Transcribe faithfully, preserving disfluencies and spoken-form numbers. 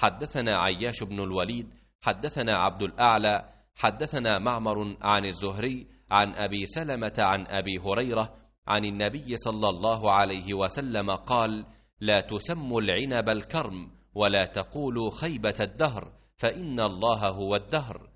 حدثنا عياش بن الوليد حدثنا عبد الأعلى حدثنا معمر عن الزهري عن أبي سلمة عن أبي هريرة عن النبي صلى الله عليه وسلم قال: لا تسموا العنب الكرم، ولا تقولوا خيبة الدهر، فإن الله هو الدهر.